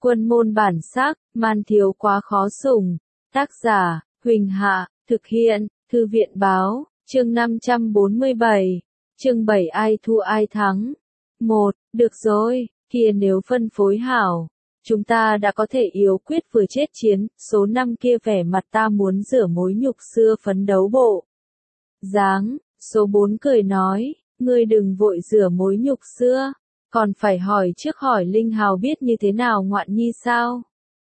Quân môn bản sắc, man thiếu quá khó sủng. Tác giả, Huỳnh Hạ, thực hiện, Thư viện báo, chương 547, chương 7 ai thua ai thắng. 1. Được rồi, kia nếu phân phối hảo, chúng ta đã có thể yếu quyết vừa chết chiến, số 5 kia vẻ mặt ta muốn rửa mối nhục xưa phấn đấu bộ. Dáng, số 4 cười nói, ngươi đừng vội rửa mối nhục xưa, còn phải hỏi trước hỏi Linh Hào biết như thế nào ngoạn nhi sao.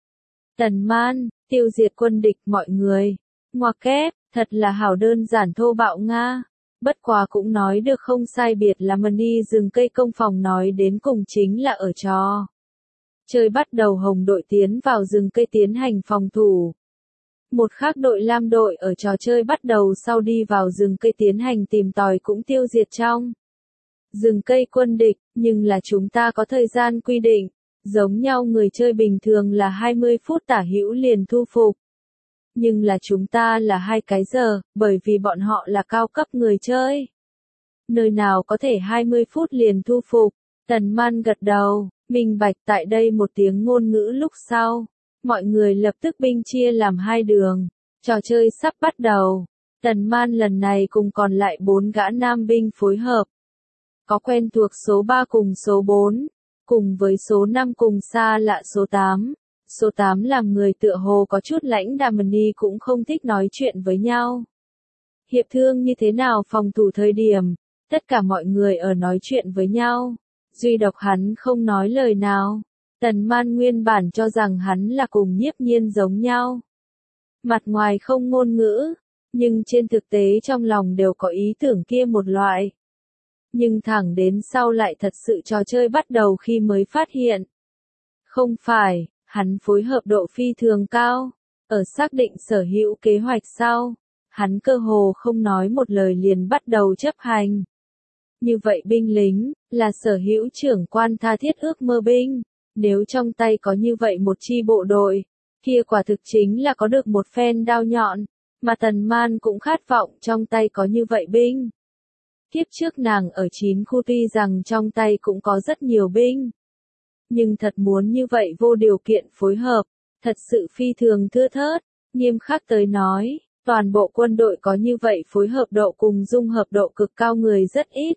Tần Man, tiêu diệt quân địch mọi người. Ngoặc kép, thật là hảo đơn giản thô bạo Nga. Bất quá cũng nói được không sai biệt là Mani rừng cây công phòng nói đến cùng chính là ở trò chơi bắt đầu hồng đội tiến vào rừng cây tiến hành phòng thủ. Một khác đội lam đội ở trò chơi bắt đầu sau đi vào rừng cây tiến hành tìm tòi cũng tiêu diệt trong rừng cây quân địch, nhưng là chúng ta có thời gian quy định, giống nhau người chơi bình thường là 20 phút tả hữu liền thu phục. Nhưng là chúng ta là 2 cái giờ, bởi vì bọn họ là cao cấp người chơi. Nơi nào có thể 20 phút liền thu phục, Tần Man gật đầu, minh bạch tại đây một tiếng ngôn ngữ lúc sau. Mọi người lập tức binh chia làm 2 đường, trò chơi sắp bắt đầu. Tần Man lần này cùng còn lại 4 gã nam binh phối hợp. Có quen thuộc số 3 cùng số 4, cùng với số 5 cùng xa lạ số 8. Số 8 làm người tựa hồ có chút lãnh đạm Mani cũng không thích nói chuyện với nhau. Hiệp thương như thế nào phòng thủ thời điểm, tất cả mọi người ở nói chuyện với nhau. Duy độc hắn không nói lời nào. Tần Man nguyên bản cho rằng hắn là cùng Nhiếp Nhiên giống nhau. Mặt ngoài không ngôn ngữ, nhưng trên thực tế trong lòng đều có ý tưởng kia một loại. Nhưng thẳng đến sau lại thật sự trò chơi bắt đầu khi mới phát hiện. Không phải, hắn phối hợp độ phi thường cao. Ở xác định sở hữu kế hoạch sau, hắn cơ hồ không nói một lời liền bắt đầu chấp hành. Như vậy binh lính, là sở hữu trưởng quan tha thiết ước mơ binh. Nếu trong tay có như vậy một chi bộ đội, kia quả thực chính là có được một phen đao nhọn, mà Tần Man cũng khát vọng trong tay có như vậy binh. Kiếp trước nàng ở 9 khu tuy rằng trong tay cũng có rất nhiều binh. Nhưng thật muốn như vậy vô điều kiện phối hợp, thật sự phi thường thưa thớt, nghiêm khắc tới nói, toàn bộ quân đội có như vậy phối hợp độ cùng dung hợp độ cực cao người rất ít.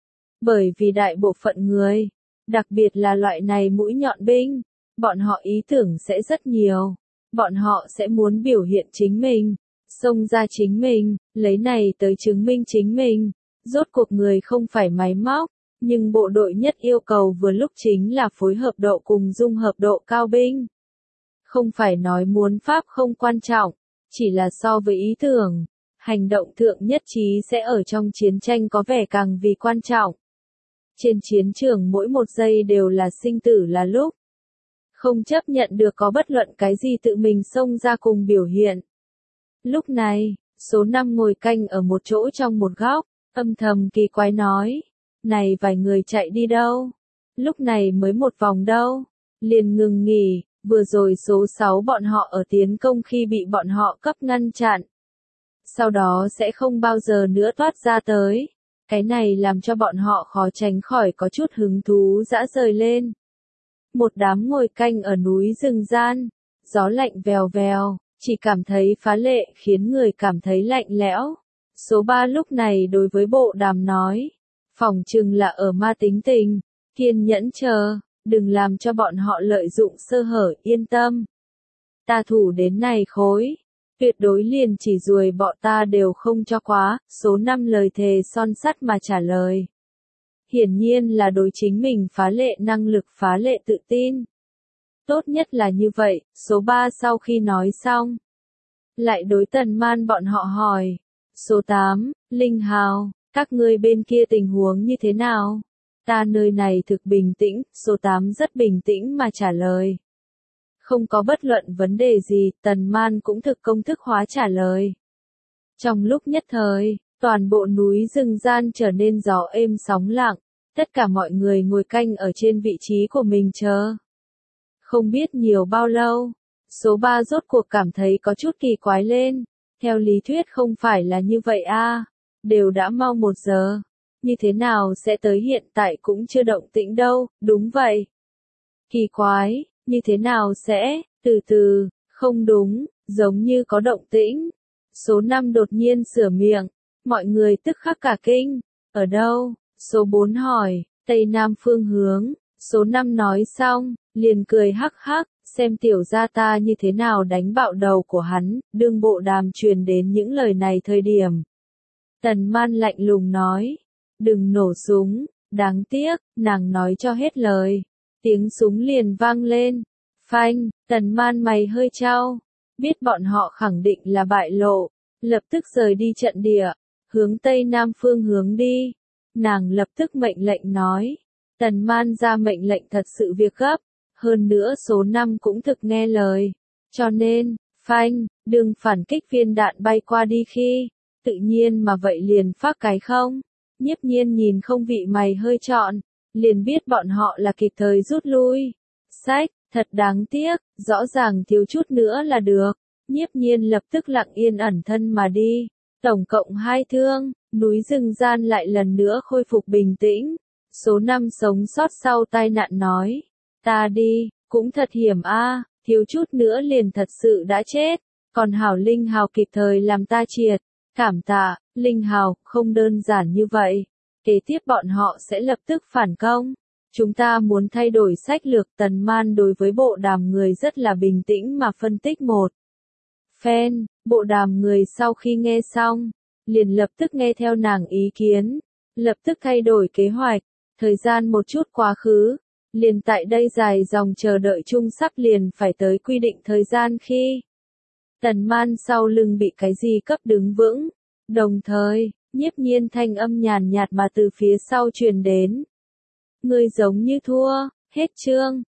Bởi vì đại bộ phận người, đặc biệt là loại này mũi nhọn binh, bọn họ ý tưởng sẽ rất nhiều, bọn họ sẽ muốn biểu hiện chính mình, xông ra chính mình, lấy này tới chứng minh chính mình. Rốt cuộc người không phải máy móc, nhưng bộ đội nhất yêu cầu vừa lúc chính là phối hợp độ cùng dung hợp độ cao binh. Không phải nói muốn pháp không quan trọng, chỉ là so với ý tưởng, hành động thượng nhất trí sẽ ở trong chiến tranh có vẻ càng vì quan trọng. Trên chiến trường mỗi một giây đều là sinh tử là lúc. Không chấp nhận được có bất luận cái gì tự mình xông ra cùng biểu hiện. Lúc này, số 5 ngồi canh ở một chỗ trong một góc. Âm thầm kỳ quái nói, này vài người chạy đi đâu? Lúc này mới một vòng đâu? Liền ngừng nghỉ, vừa rồi số 6 bọn họ ở tiến công khi bị bọn họ cấp ngăn chặn. Sau đó sẽ không bao giờ nữa toát ra tới. Cái này làm cho bọn họ khó tránh khỏi có chút hứng thú dã rời lên. Một đám ngồi canh ở núi rừng gian, gió lạnh vèo vèo, chỉ cảm thấy phá lệ khiến người cảm thấy lạnh lẽo. Số 3 lúc này đối với bộ đàm nói, phỏng chừng là ở ma tính tình, kiên nhẫn chờ, đừng làm cho bọn họ lợi dụng sơ hở, yên tâm. Ta thủ đến này khối, tuyệt đối liền chỉ ruồi bọ ta đều không cho quá, số 5 lời thề son sắt mà trả lời. Hiển nhiên là đối chính mình phá lệ năng lực phá lệ tự tin. Tốt nhất là như vậy, số 3 sau khi nói xong, lại đối Tần Man bọn họ hỏi. Số 8, Linh Hào, các ngươi bên kia tình huống như thế nào? Ta nơi này thực bình tĩnh, số 8 rất bình tĩnh mà trả lời. Không có bất luận vấn đề gì, Tần Man cũng thực công thức hóa trả lời. Trong lúc nhất thời, toàn bộ núi rừng gian trở nên gió êm sóng lặng, tất cả mọi người ngồi canh ở trên vị trí của mình chờ. Không biết nhiều bao lâu, số 3 rốt cuộc cảm thấy có chút kỳ quái lên. Theo lý thuyết không phải là như vậy a, đều đã mau 1 giờ, như thế nào sẽ tới hiện tại cũng chưa động tĩnh đâu, đúng vậy. Kỳ quái, như thế nào sẽ, từ từ, không đúng, giống như có động tĩnh. Số 5 đột nhiên sửa miệng, mọi người tức khắc cả kinh, ở đâu? Số 4 hỏi, Tây Nam phương hướng, số 5 nói xong, liền cười hắc hắc, xem tiểu gia ta như thế nào đánh bạo đầu của hắn, đương Bộ Đàm truyền đến những lời này thời điểm. Tần Man lạnh lùng nói, đừng nổ súng, đáng tiếc, nàng nói cho hết lời. Tiếng súng liền vang lên, phanh, Tần Man mày hơi chau, biết bọn họ khẳng định là bại lộ, lập tức rời đi trận địa, hướng Tây Nam phương hướng đi. Nàng lập tức mệnh lệnh nói, Tần Man ra mệnh lệnh thật sự việc gấp, hơn nữa số 5 cũng thực nghe lời, cho nên, phanh, đường phản kích viên đạn bay qua đi khi, tự nhiên mà vậy liền phát cái không. Nhiếp Nhiên nhìn không vị mày hơi trọn, liền biết bọn họ là kịp thời rút lui. Sách, thật đáng tiếc, rõ ràng thiếu chút nữa là được. Nhiếp Nhiên lập tức lặng yên ẩn thân mà đi. Tổng cộng 2 thương, núi rừng gian lại lần nữa khôi phục bình tĩnh. Số 5 sống sót sau tai nạn nói, ta đi, cũng thật hiểm a, thiếu chút nữa liền thật sự đã chết. Còn hảo Linh Hào kịp thời làm ta triệt. Cảm tạ, Linh Hào, không đơn giản như vậy. Kế tiếp bọn họ sẽ lập tức phản công. Chúng ta muốn thay đổi sách lược. Tần Man đối với Bộ Đàm người rất là bình tĩnh mà phân tích một phen. Bộ Đàm người sau khi nghe xong, liền lập tức nghe theo nàng ý kiến, lập tức thay đổi kế hoạch. Thời gian một chút quá khứ, liền tại đây dài dòng chờ đợi chung sắp liền phải tới quy định thời gian khi Tần Man sau lưng bị cái gì cấp đứng vững. Đồng thời, Nhiếp Nhiên thanh âm nhàn nhạt mà từ phía sau truyền đến. Ngươi giống như thua, hết chương.